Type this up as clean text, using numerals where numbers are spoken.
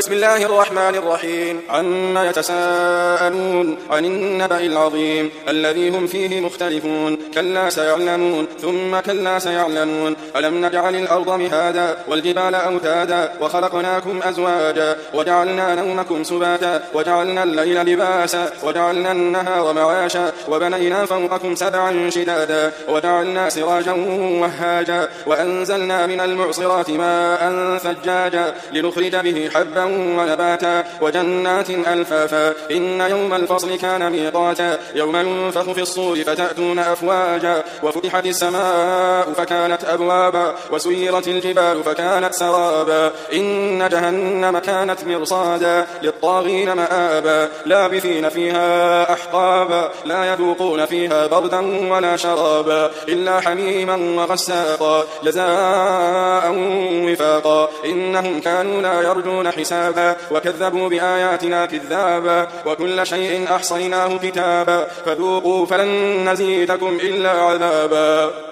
بسم الله الرحمن الرحيم. عما يتساءلون عن النبأ العظيم الذي هم فيه مختلفون. كلا سيعلمون ثم كلا سيعلمون. ألم نجعل الأرض مهادا والجبال أوتادا وخلقناكم أزواجا وجعلنا نومكم سباتا وجعلنا الليل لباسا وجعلنا النهار معاشا وبنينا فوقكم سبعا شدادا وجعلنا سراجا وهاجا وأنزلنا من المعصرات ماء ثجاجا لنخرج به حبا ونباتا وجنات ألفافا. إن يوم الفصل كان ميقاتا يوم ينفخ في الصور فتأتون أفواجا وفتحت السماء فكانت أبوابا وسيرت الجبال فكانت سرابا. إن جهنم كانت مرصادا للطاغين مآبا لابثين فيها أحقابا لا يذوقون فيها بردا ولا شرابا إلا حميما وغساقا جزاء وفاقا. إنهم كانوا لا يرجون حسابا وكذبوا بآياتنا كذابا وكل شيء أحصيناه كتابا فذوقوا فلن نزيدكم إلا عذابا.